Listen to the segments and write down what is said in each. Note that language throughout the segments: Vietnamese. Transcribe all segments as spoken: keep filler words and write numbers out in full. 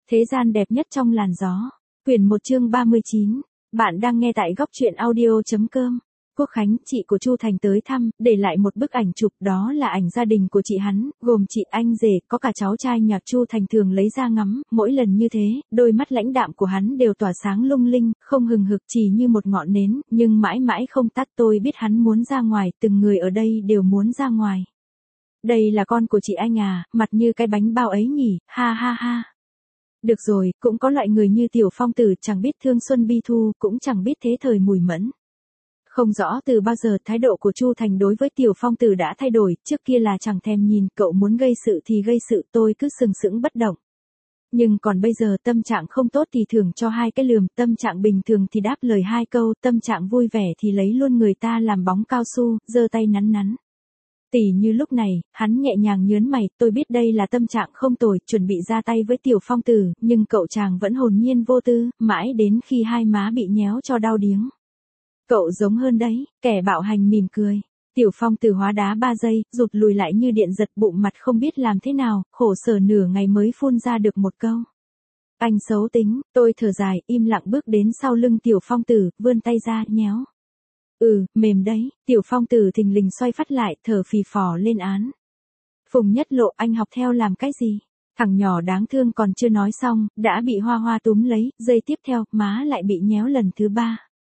Thế gian đẹp nhất trong làn gió. Quyển một chương ba mươi chín. Bạn đang nghe tại góc truyện audio.com. Quốc khánh, chị của Chu Thành tới thăm, để lại một bức ảnh chụp, đó là ảnh gia đình của chị hắn, gồm chị, anh rể, có cả cháu trai nhạc. Chu Thành thường lấy ra ngắm, mỗi lần như thế, đôi mắt lãnh đạm của hắn đều tỏa sáng lung linh, không hừng hực, chỉ như một ngọn nến, nhưng mãi mãi không tắt. Tôi biết hắn muốn ra ngoài, từng người ở đây đều muốn ra ngoài. Đây là con của chị anh à, mặt như cái bánh bao ấy nhỉ, ha ha ha. Được rồi, cũng có loại người như Tiểu Phong Tử, chẳng biết thương xuân bi thu, cũng chẳng biết thế thời mùi mẫn. Không rõ từ bao giờ thái độ của Chu Thành đối với Tiểu Phong Tử đã thay đổi, trước kia là chẳng thèm nhìn, cậu muốn gây sự thì gây sự, tôi cứ sừng sững bất động. Nhưng còn bây giờ tâm trạng không tốt thì thưởng cho hai cái lườm, tâm trạng bình thường thì đáp lời hai câu, tâm trạng vui vẻ thì lấy luôn người ta làm bóng cao su, giơ tay nắn nắn. Tỉ như lúc này, hắn nhẹ nhàng nhớn mày, tôi biết đây là tâm trạng không tồi, chuẩn bị ra tay với Tiểu Phong Tử, nhưng cậu chàng vẫn hồn nhiên vô tư, mãi đến khi hai má bị nhéo cho đau điếng. Cậu giống hơn đấy, kẻ bạo hành mỉm cười. Tiểu Phong Tử hóa đá ba giây, rụt lùi lại như điện giật, bụng mặt không biết làm thế nào, khổ sở nửa ngày mới phun ra được một câu. Anh xấu tính. Tôi thở dài, im lặng bước đến sau lưng Tiểu Phong Tử, vươn tay ra, nhéo. Ừ, mềm đấy. Tiểu Phong Tử thình lình xoay phát lại, thở phì phò lên án. Phùng Nhất Lộ, anh học theo làm cái gì? Thằng nhỏ đáng thương còn chưa nói xong, đã bị Hoa Hoa túm lấy, giây tiếp theo, má lại bị nhéo lần thứ ba.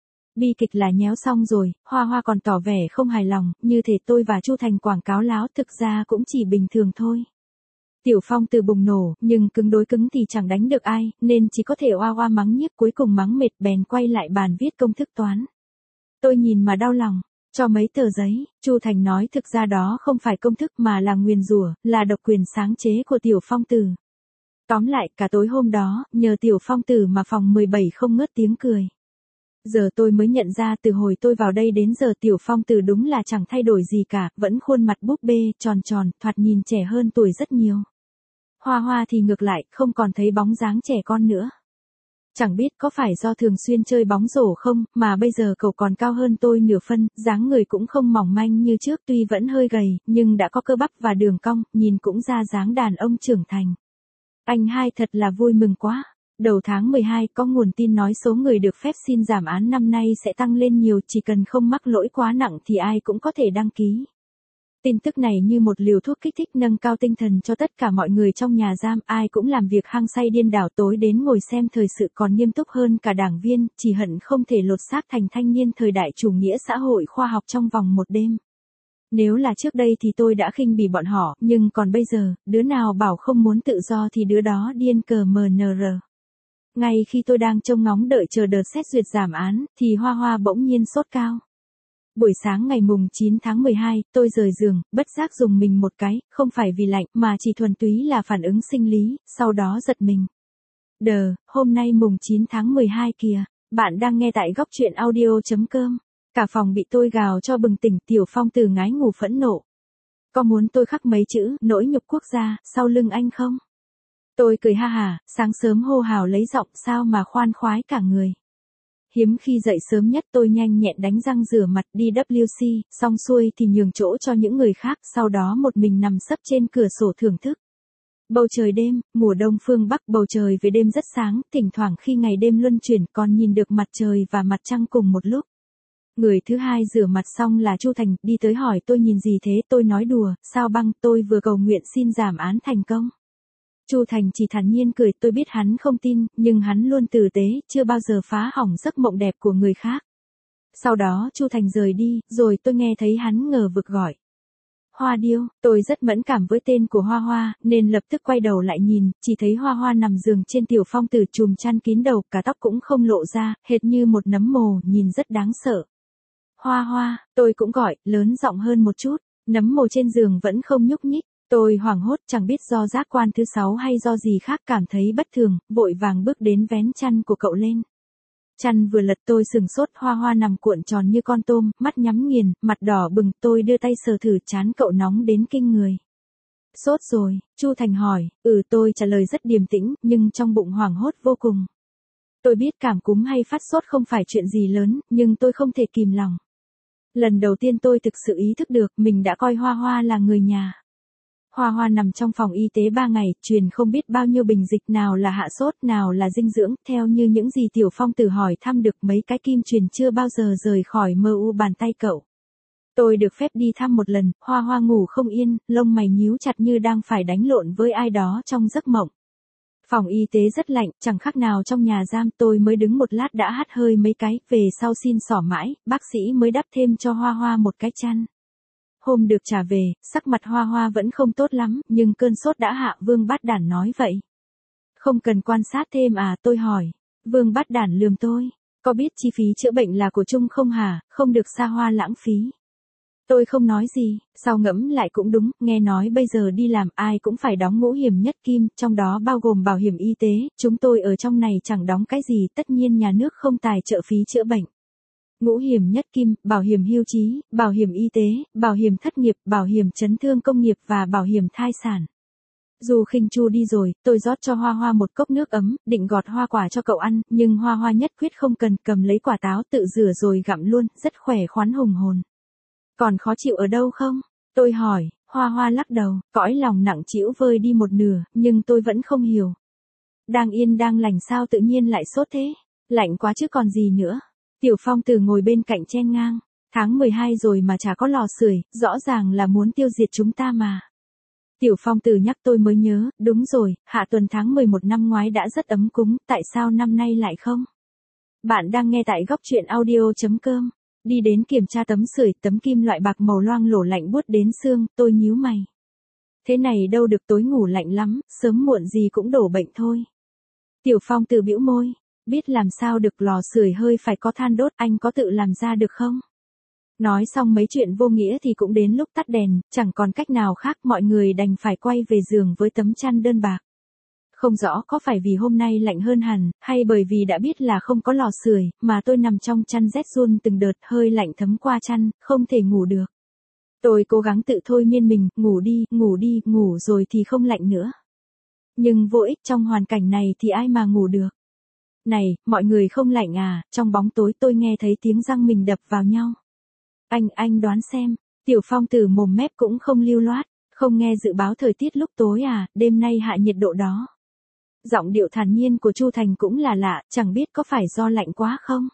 Bi kịch là nhéo xong rồi, Hoa Hoa còn tỏ vẻ không hài lòng, như thể tôi và Chu Thành quảng cáo láo, thực ra cũng chỉ bình thường thôi. Tiểu Phong Tử bùng nổ, nhưng cứng đối cứng thì chẳng đánh được ai, nên chỉ có thể oa oa mắng nhiếc, cuối cùng mắng mệt bèn quay lại bàn viết công thức toán. Tôi nhìn mà đau lòng, cho mấy tờ giấy. Chu Thành nói thực ra đó không phải công thức mà là nguyền rủa, là độc quyền sáng chế của Tiểu Phong Tử. Tóm lại, cả tối hôm đó, nhờ Tiểu Phong Tử mà phòng mười bảy không ngớt tiếng cười. Giờ tôi mới nhận ra từ hồi tôi vào đây đến giờ Tiểu Phong Tử đúng là chẳng thay đổi gì cả, vẫn khuôn mặt búp bê, tròn tròn, thoạt nhìn trẻ hơn tuổi rất nhiều. Hoa Hoa thì ngược lại, không còn thấy bóng dáng trẻ con nữa. Chẳng biết có phải do thường xuyên chơi bóng rổ không, mà bây giờ cậu còn cao hơn tôi nửa phân, dáng người cũng không mỏng manh như trước, tuy vẫn hơi gầy, nhưng đã có cơ bắp và đường cong, nhìn cũng ra dáng đàn ông trưởng thành. Anh hai thật là vui mừng quá. Đầu tháng mười hai có nguồn tin nói số người được phép xin giảm án năm nay sẽ tăng lên nhiều, chỉ cần không mắc lỗi quá nặng thì ai cũng có thể đăng ký. Tin tức này như một liều thuốc kích thích nâng cao tinh thần cho tất cả mọi người trong nhà giam, ai cũng làm việc hăng say điên đảo, tối đến ngồi xem thời sự còn nghiêm túc hơn cả đảng viên, chỉ hận không thể lột xác thành thanh niên thời đại chủ nghĩa xã hội khoa học trong vòng một đêm. Nếu là trước đây thì tôi đã khinh bỉ bọn họ, nhưng còn bây giờ, đứa nào bảo không muốn tự do thì đứa đó điên cờ mờ nờ rờ. Ngay khi tôi đang trông ngóng đợi chờ đợt xét duyệt giảm án, thì Hoa Hoa bỗng nhiên sốt cao. Buổi sáng ngày mùng chín tháng mười hai, tôi rời giường, bất giác dùng mình một cái, không phải vì lạnh, mà chỉ thuần túy là phản ứng sinh lý, sau đó giật mình. Đờ, hôm nay mùng chín tháng mười hai kìa, bạn đang nghe tại góc truyện audio.com. Cả phòng bị tôi gào cho bừng tỉnh. Tiểu Phong Tử ngái ngủ phẫn nộ. Có muốn tôi khắc mấy chữ, nỗi nhục quốc gia, sau lưng anh không? Tôi cười ha hả, sáng sớm hô hào lấy giọng sao mà khoan khoái cả người. Hiếm khi dậy sớm nhất tôi nhanh nhẹn đánh răng rửa mặt đi W C, xong xuôi thì nhường chỗ cho những người khác, sau đó một mình nằm sấp trên cửa sổ thưởng thức. Bầu trời đêm, mùa đông phương Bắc, bầu trời về đêm rất sáng, thỉnh thoảng khi ngày đêm luân chuyển còn nhìn được mặt trời và mặt trăng cùng một lúc. Người thứ hai rửa mặt xong là Chu Thành, đi tới hỏi tôi nhìn gì thế, tôi nói đùa, sao băng, tôi vừa cầu nguyện xin giảm án thành công. Chu Thành chỉ thản nhiên cười, tôi biết hắn không tin, nhưng hắn luôn tử tế, chưa bao giờ phá hỏng giấc mộng đẹp của người khác. Sau đó Chu Thành rời đi, rồi tôi nghe thấy hắn ngờ vực gọi. Hoa Điêu, tôi rất mẫn cảm với tên của Hoa Hoa, nên lập tức quay đầu lại nhìn, chỉ thấy Hoa Hoa nằm giường trên Tiểu Phong Tử chùm chăn kín đầu, cả tóc cũng không lộ ra, hệt như một nấm mồ, nhìn rất đáng sợ. Hoa Hoa, tôi cũng gọi, lớn giọng hơn một chút, nấm mồ trên giường vẫn không nhúc nhích. Tôi hoảng hốt, chẳng biết do giác quan thứ sáu hay do gì khác, cảm thấy bất thường, vội vàng bước đến vén chăn của cậu lên. Chăn vừa lật tôi sừng sốt, Hoa Hoa nằm cuộn tròn như con tôm, mắt nhắm nghiền, mặt đỏ bừng, tôi đưa tay sờ thử trán cậu nóng đến kinh người. Sốt rồi, Chu Thành hỏi, ừ tôi trả lời rất điềm tĩnh, nhưng trong bụng hoảng hốt vô cùng. Tôi biết cảm cúm hay phát sốt không phải chuyện gì lớn, nhưng tôi không thể kìm lòng. Lần đầu tiên tôi thực sự ý thức được mình đã coi Hoa Hoa là người nhà. Hoa Hoa nằm trong phòng y tế ba ngày, truyền không biết bao nhiêu bình dịch, nào là hạ sốt, nào là dinh dưỡng, theo như những gì Tiểu Phong Tử hỏi thăm được, mấy cái kim truyền chưa bao giờ rời khỏi mờ u bàn tay cậu. Tôi được phép đi thăm một lần, Hoa Hoa ngủ không yên, lông mày nhíu chặt như đang phải đánh lộn với ai đó trong giấc mộng. Phòng y tế rất lạnh, chẳng khác nào trong nhà giam, tôi mới đứng một lát đã hắt hơi mấy cái, về sau xin xỏ mãi, bác sĩ mới đắp thêm cho Hoa Hoa một cái chăn. Hôm được trả về, sắc mặt Hoa Hoa vẫn không tốt lắm, nhưng cơn sốt đã hạ, Vương Bát Đản nói vậy. Không cần quan sát thêm à, tôi hỏi. Vương Bát Đản lườm tôi, có biết chi phí chữa bệnh là của chung không hả, không được xa hoa lãng phí. Tôi không nói gì, sau ngẫm lại cũng đúng, nghe nói bây giờ đi làm ai cũng phải đóng ngũ hiểm nhất kim, trong đó bao gồm bảo hiểm y tế, chúng tôi ở trong này chẳng đóng cái gì, tất nhiên nhà nước không tài trợ phí chữa bệnh. Ngũ hiểm nhất kim, bảo hiểm hưu trí, bảo hiểm y tế, bảo hiểm thất nghiệp, bảo hiểm chấn thương công nghiệp và bảo hiểm thai sản. Dù Khinh Chu đi rồi, tôi rót cho Hoa Hoa một cốc nước ấm, định gọt hoa quả cho cậu ăn, nhưng Hoa Hoa nhất quyết không cần, cầm lấy quả táo tự rửa rồi gặm luôn, rất khỏe khoắn hùng hồn. Còn khó chịu ở đâu không? Tôi hỏi, Hoa Hoa lắc đầu, cõi lòng nặng trĩu vơi đi một nửa, nhưng tôi vẫn không hiểu. Đang yên đang lành sao tự nhiên lại sốt thế? Lạnh quá chứ còn gì nữa. Tiểu Phong Tử ngồi bên cạnh chen ngang, tháng mười hai rồi mà chả có lò sưởi, rõ ràng là muốn tiêu diệt chúng ta mà. Tiểu Phong Tử nhắc tôi mới nhớ, đúng rồi, hạ tuần tháng mười một năm ngoái đã rất ấm cúng, tại sao năm nay lại không? Bạn đang nghe tại góc truyện audio chấm com. Đi đến kiểm tra tấm sưởi, tấm kim loại bạc màu loang lổ lạnh buốt đến xương, tôi nhíu mày. Thế này đâu được, tối ngủ lạnh lắm, sớm muộn gì cũng đổ bệnh thôi. Tiểu Phong Tử bĩu môi, biết làm sao được, lò sưởi hơi phải có than đốt, anh có tự làm ra được không? Nói xong mấy chuyện vô nghĩa thì cũng đến lúc tắt đèn, chẳng còn cách nào khác, mọi người đành phải quay về giường với tấm chăn đơn bạc. Không rõ có phải vì hôm nay lạnh hơn hẳn, hay bởi vì đã biết là không có lò sưởi, mà tôi nằm trong chăn rét run từng đợt, hơi lạnh thấm qua chăn, không thể ngủ được. Tôi cố gắng tự thôi miên mình, ngủ đi, ngủ đi, ngủ rồi thì không lạnh nữa. Nhưng vô ích, trong hoàn cảnh này thì ai mà ngủ được. Này, mọi người không lạnh à? Trong bóng tối tôi nghe thấy tiếng răng mình đập vào nhau. Anh, anh đoán xem, Tiểu Phong Tử mồm mép cũng không lưu loát, không nghe dự báo thời tiết lúc tối à, đêm nay hạ nhiệt độ đó. Giọng điệu thản nhiên của Chu Thành cũng là lạ, chẳng biết có phải do lạnh quá không?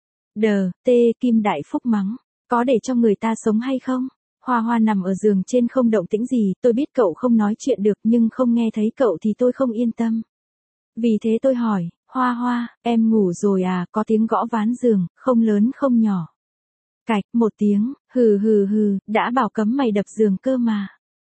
Đờ, tê, Kim Đại Phúc mắng, có để cho người ta sống hay không? Hoa Hoa nằm ở giường trên không động tĩnh gì, tôi biết cậu không nói chuyện được nhưng không nghe thấy cậu thì tôi không yên tâm. Vì thế tôi hỏi, Hoa Hoa, em ngủ rồi à, có tiếng gõ ván giường, không lớn không nhỏ. Cạch, một tiếng, hừ hừ hừ, đã bảo cấm mày đập giường cơ mà.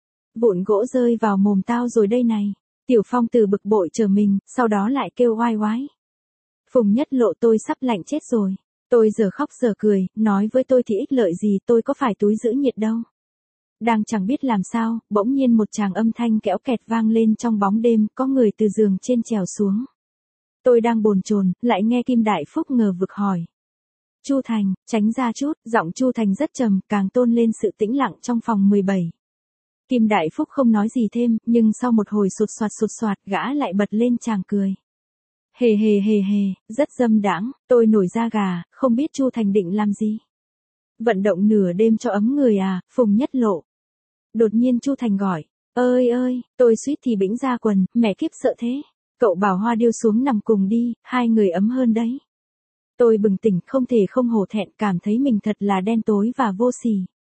Vụn gỗ rơi vào mồm tao rồi đây này. Tiểu Phong Tử bực bội chờ mình, sau đó lại kêu oai oái. Phùng Nhất Lộ, tôi sắp lạnh chết rồi. Tôi giờ khóc giờ cười, nói với tôi thì ích lợi gì, tôi có phải túi giữ nhiệt đâu. Đang chẳng biết làm sao, bỗng nhiên một tràng âm thanh kẽo kẹt vang lên trong bóng đêm, có người từ giường trên trèo xuống. Tôi đang bồn chồn, lại nghe Kim Đại Phúc ngờ vực hỏi. Chu Thành, tránh ra chút, giọng Chu Thành rất trầm, càng tôn lên sự tĩnh lặng trong phòng mười bảy. Kim Đại Phúc không nói gì thêm, nhưng sau một hồi sụt soạt sụt soạt, gã lại bật lên chàng cười. Hề hề hề hề, rất dâm đãng, tôi nổi da gà, không biết Chu Thành định làm gì. Vận động nửa đêm cho ấm người à, Phùng Nhất Lộ. Đột nhiên Chu Thành gọi, ơi ơi, tôi suýt thì bĩnh ra quần, mẹ kiếp sợ thế. Cậu bảo Hoa Điêu xuống nằm cùng đi, hai người ấm hơn đấy. Tôi bừng tỉnh, không thể không hổ thẹn, cảm thấy mình thật là đen tối và vô sỉ.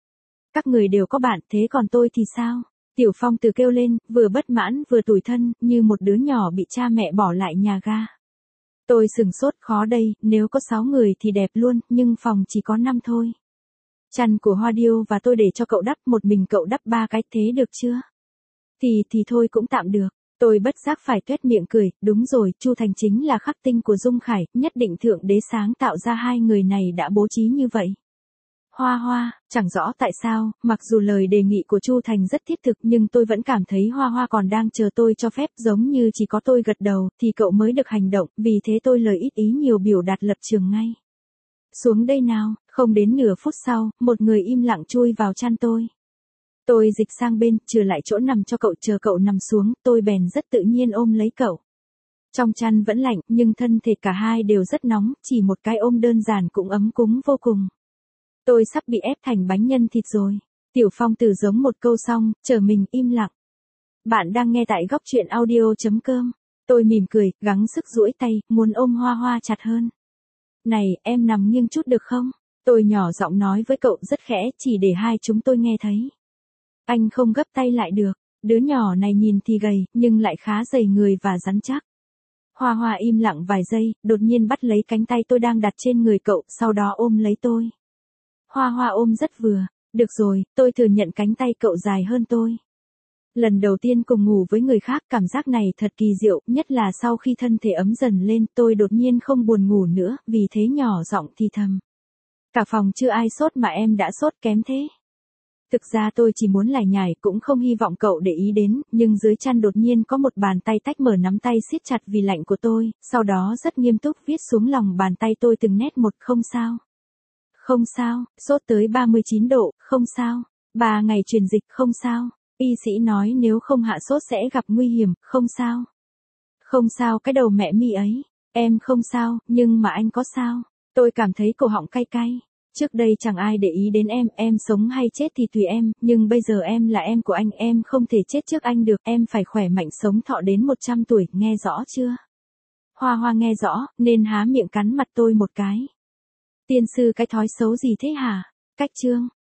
Các người đều có bạn, thế còn tôi thì sao? Tiểu Phong Tử kêu lên, vừa bất mãn vừa tủi thân, như một đứa nhỏ bị cha mẹ bỏ lại nhà ga. Tôi sừng sốt, khó đây, nếu có sáu người thì đẹp luôn, nhưng phòng chỉ có năm thôi. Chăn của Hoa Điêu và tôi để cho cậu đắp, một mình cậu đắp ba cái, thế được chưa? Thì thì thôi cũng tạm được. Tôi bất giác phải tuét miệng cười, đúng rồi, Chu Thành chính là khắc tinh của Dung Khải, nhất định Thượng Đế sáng tạo ra hai người này đã bố trí như vậy. Hoa Hoa, chẳng rõ tại sao, mặc dù lời đề nghị của Chu Thành rất thiết thực nhưng tôi vẫn cảm thấy Hoa Hoa còn đang chờ tôi cho phép, giống như chỉ có tôi gật đầu thì cậu mới được hành động, vì thế tôi lời ít ý nhiều biểu đạt lập trường ngay. Xuống đây nào, không đến nửa phút sau, một người im lặng chui vào chăn tôi. Tôi dịch sang bên, trừ lại chỗ nằm cho cậu, chờ cậu nằm xuống, tôi bèn rất tự nhiên ôm lấy cậu. Trong chăn vẫn lạnh, nhưng thân thể cả hai đều rất nóng, chỉ một cái ôm đơn giản cũng ấm cúng vô cùng. Tôi sắp bị ép thành bánh nhân thịt rồi. Tiểu Phong Tử giống một câu xong, chờ mình im lặng. Bạn đang nghe tại góc chuyện audio.com. Tôi mỉm cười, gắng sức duỗi tay, muốn ôm Hoa Hoa chặt hơn. Này, em nằm nghiêng chút được không? Tôi nhỏ giọng nói với cậu rất khẽ, chỉ để hai chúng tôi nghe thấy. Anh không gấp tay lại được, đứa nhỏ này nhìn thì gầy, nhưng lại khá dày người và rắn chắc. Hoa Hoa im lặng vài giây, đột nhiên bắt lấy cánh tay tôi đang đặt trên người cậu, sau đó ôm lấy tôi. Hoa Hoa ôm rất vừa. Được rồi, tôi thừa nhận cánh tay cậu dài hơn tôi. Lần đầu tiên cùng ngủ với người khác, cảm giác này thật kỳ diệu, nhất là sau khi thân thể ấm dần lên, tôi đột nhiên không buồn ngủ nữa, vì thế nhỏ giọng thì thầm. Cả phòng chưa ai sốt mà em đã sốt kém thế. Thực ra tôi chỉ muốn lải nhải, cũng không hy vọng cậu để ý đến, nhưng dưới chăn đột nhiên có một bàn tay tách mở nắm tay siết chặt vì lạnh của tôi, sau đó rất nghiêm túc viết xuống lòng bàn tay tôi từng nét một, không sao. Không sao, sốt tới ba mươi chín độ, không sao. Ba ngày truyền dịch, không sao. Y sĩ nói nếu không hạ sốt sẽ gặp nguy hiểm, không sao. Không sao cái đầu mẹ mi ấy. Em không sao, nhưng mà anh có sao. Tôi cảm thấy cổ họng cay cay. Trước đây chẳng ai để ý đến em, em sống hay chết thì tùy em, nhưng bây giờ em là em của anh, em không thể chết trước anh được, em phải khỏe mạnh sống thọ đến một trăm tuổi, nghe rõ chưa? Hoa Hoa nghe rõ, nên há miệng cắn mặt tôi một cái. Tiên sư cái thói xấu gì thế hả? Cách chương.